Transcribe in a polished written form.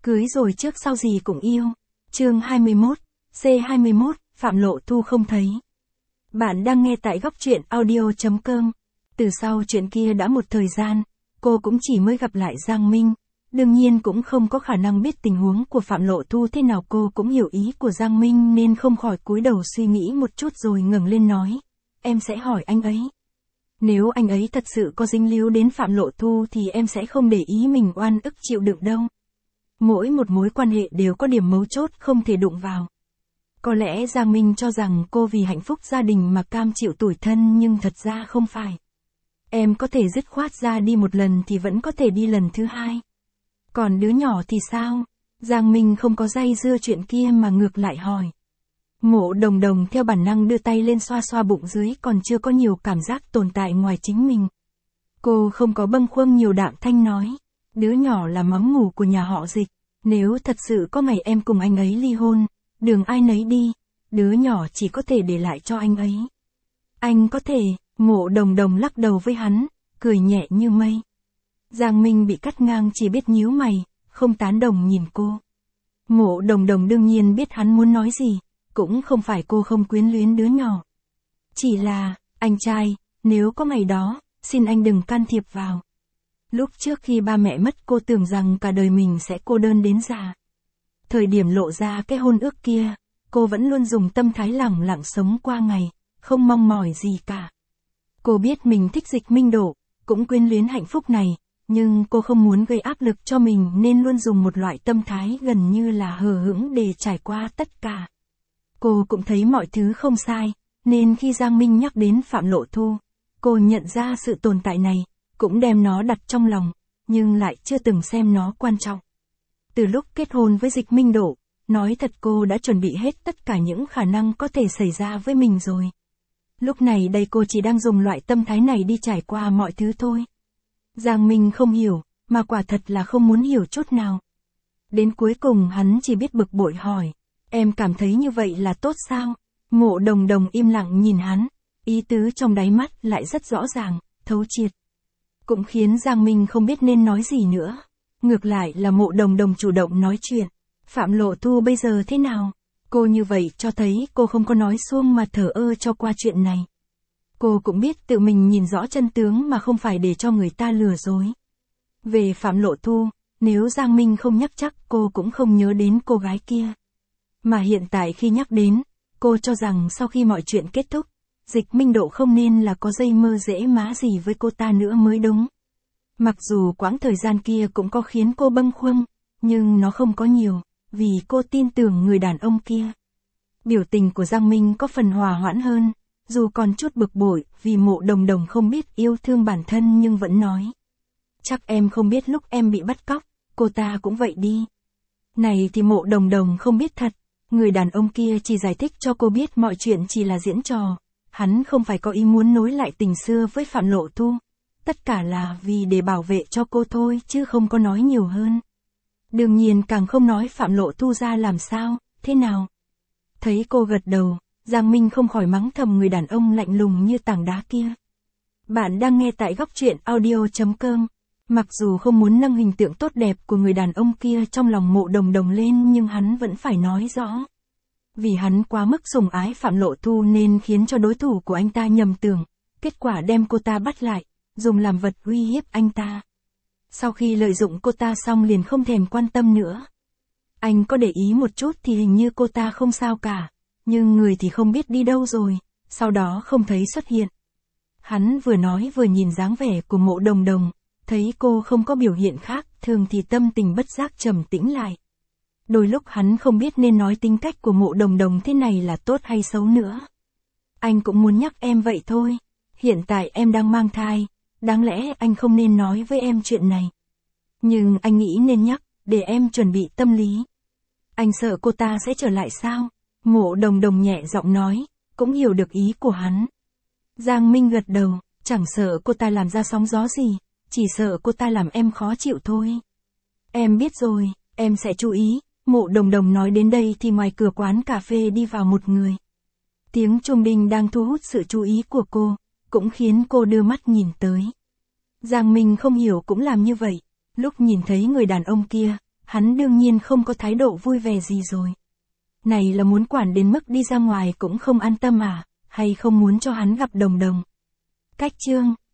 Cưới rồi trước sau gì cũng yêu. Chương 21, C21, Phạm Lộ Thu không thấy. Bạn đang nghe tại góc truyện audio.com. Từ sau chuyện kia đã một thời gian, cô cũng chỉ mới gặp lại Giang Minh. Đương nhiên cũng không có khả năng biết tình huống của Phạm Lộ Thu thế nào, cô cũng hiểu ý của Giang Minh nên không khỏi cúi đầu suy nghĩ một chút rồi ngẩng lên nói. Em sẽ hỏi anh ấy. Nếu anh ấy thật sự có dính líu đến Phạm Lộ Thu thì em sẽ không để ý mình oan ức chịu đựng đâu. Mỗi một mối quan hệ đều có điểm mấu chốt không thể đụng vào. Có lẽ Giang Minh cho rằng cô vì hạnh phúc gia đình mà cam chịu tủi thân, nhưng thật ra không phải. Em có thể dứt khoát ra đi một lần thì vẫn có thể đi lần thứ hai. Còn đứa nhỏ thì sao? Giang Minh không có dây dưa chuyện kia mà ngược lại hỏi. Mộ Đồng Đồng theo bản năng đưa tay lên xoa xoa bụng dưới, còn chưa có nhiều cảm giác tồn tại ngoài chính mình. Cô không có bâng khuâng nhiều, đạm thanh nói. Đứa nhỏ là mắm mủ của nhà họ Dịch. Nếu thật sự có ngày em cùng anh ấy ly hôn, đường ai nấy đi, đứa nhỏ chỉ có thể để lại cho anh ấy. Anh có thể, Mộ Đồng Đồng lắc đầu với hắn, cười nhẹ như mây. Giang Minh bị cắt ngang chỉ biết nhíu mày, không tán đồng nhìn cô. Mộ Đồng Đồng đương nhiên biết hắn muốn nói gì, cũng không phải cô không quyến luyến đứa nhỏ. Chỉ là, anh trai, nếu có ngày đó, xin anh đừng can thiệp vào. Lúc trước khi ba mẹ mất, cô tưởng rằng cả đời mình sẽ cô đơn đến già. Thời điểm lộ ra cái hôn ước kia, cô vẫn luôn dùng tâm thái lẳng lặng sống qua ngày, không mong mỏi gì cả. Cô biết mình thích Dịch Minh Độ, cũng quyến luyến hạnh phúc này, nhưng cô không muốn gây áp lực cho mình nên luôn dùng một loại tâm thái gần như là hờ hững để trải qua tất cả. Cô cũng thấy mọi thứ không sai, nên khi Giang Minh nhắc đến Phạm Lộ Thu, cô nhận ra sự tồn tại này, cũng đem nó đặt trong lòng, nhưng lại chưa từng xem nó quan trọng. Từ lúc kết hôn với Dịch Minh Độ, nói thật cô đã chuẩn bị hết tất cả những khả năng có thể xảy ra với mình rồi. Lúc này đây cô chỉ đang dùng loại tâm thái này đi trải qua mọi thứ thôi. Giang Minh không hiểu, mà quả thật là không muốn hiểu chút nào. Đến cuối cùng hắn chỉ biết bực bội hỏi, em cảm thấy như vậy là tốt sao? Mộ Đồng Đồng im lặng nhìn hắn, ý tứ trong đáy mắt lại rất rõ ràng, thấu triệt. Cũng khiến Giang Minh không biết nên nói gì nữa. Ngược lại là Mộ Đồng Đồng chủ động nói chuyện. Phạm Lộ Thu bây giờ thế nào? Cô như vậy cho thấy cô không có nói suông mà thờ ơ cho qua chuyện này. Cô cũng biết tự mình nhìn rõ chân tướng mà không phải để cho người ta lừa dối. Về Phạm Lộ Thu, nếu Giang Minh không nhắc chắc cô cũng không nhớ đến cô gái kia. Mà hiện tại khi nhắc đến, cô cho rằng sau khi mọi chuyện kết thúc, Dịch Minh Độ không nên là có dây mơ dễ má gì với cô ta nữa mới đúng. Mặc dù quãng thời gian kia cũng có khiến cô bâng khuâng, nhưng nó không có nhiều, vì cô tin tưởng người đàn ông kia. Biểu tình của Giang Minh có phần hòa hoãn hơn, dù còn chút bực bội vì Mộ Đồng Đồng không biết yêu thương bản thân, nhưng vẫn nói. Chắc em không biết lúc em bị bắt cóc, cô ta cũng vậy đi. Này thì Mộ Đồng Đồng không biết thật, người đàn ông kia chỉ giải thích cho cô biết mọi chuyện chỉ là diễn trò. Hắn không phải có ý muốn nối lại tình xưa với Phạm Lộ Thu. Tất cả là vì để bảo vệ cho cô thôi, chứ không có nói nhiều hơn. Đương nhiên càng không nói Phạm Lộ Thu ra làm sao, thế nào. Thấy cô gật đầu, Giang Minh không khỏi mắng thầm người đàn ông lạnh lùng như tảng đá kia. Bạn đang nghe tại góc truyện audio.com. Mặc dù không muốn nâng hình tượng tốt đẹp của người đàn ông kia trong lòng Mộ Đồng Đồng lên, nhưng hắn vẫn phải nói rõ. Vì hắn quá mức sủng ái Phạm Lộ Thu nên khiến cho đối thủ của anh ta nhầm tưởng, kết quả đem cô ta bắt lại, dùng làm vật uy hiếp anh ta. Sau khi lợi dụng cô ta xong liền không thèm quan tâm nữa. Anh có để ý một chút thì hình như cô ta không sao cả, nhưng người thì không biết đi đâu rồi, sau đó không thấy xuất hiện. Hắn vừa nói vừa nhìn dáng vẻ của Mộ Đồng Đồng, thấy cô không có biểu hiện khác, thường thì tâm tình bất giác trầm tĩnh lại. Đôi lúc hắn không biết nên nói tính cách của Mộ Đồng Đồng thế này là tốt hay xấu nữa. Anh cũng muốn nhắc em vậy thôi, hiện tại em đang mang thai, đáng lẽ anh không nên nói với em chuyện này. Nhưng anh nghĩ nên nhắc, để em chuẩn bị tâm lý. Anh sợ cô ta sẽ trở lại sao? Mộ Đồng Đồng nhẹ giọng nói, cũng hiểu được ý của hắn. Giang Minh gật đầu, chẳng sợ cô ta làm ra sóng gió gì, chỉ sợ cô ta làm em khó chịu thôi. Em biết rồi, em sẽ chú ý. Mộ Đồng Đồng nói đến đây thì ngoài cửa quán cà phê đi vào một người. Tiếng chuông đinh đang thu hút sự chú ý của cô, cũng khiến cô đưa mắt nhìn tới. Giang Minh không hiểu cũng làm như vậy. Lúc nhìn thấy người đàn ông kia, hắn đương nhiên không có thái độ vui vẻ gì rồi. Này là muốn quản đến mức đi ra ngoài cũng không an tâm à, hay không muốn cho hắn gặp Đồng Đồng. Cách chương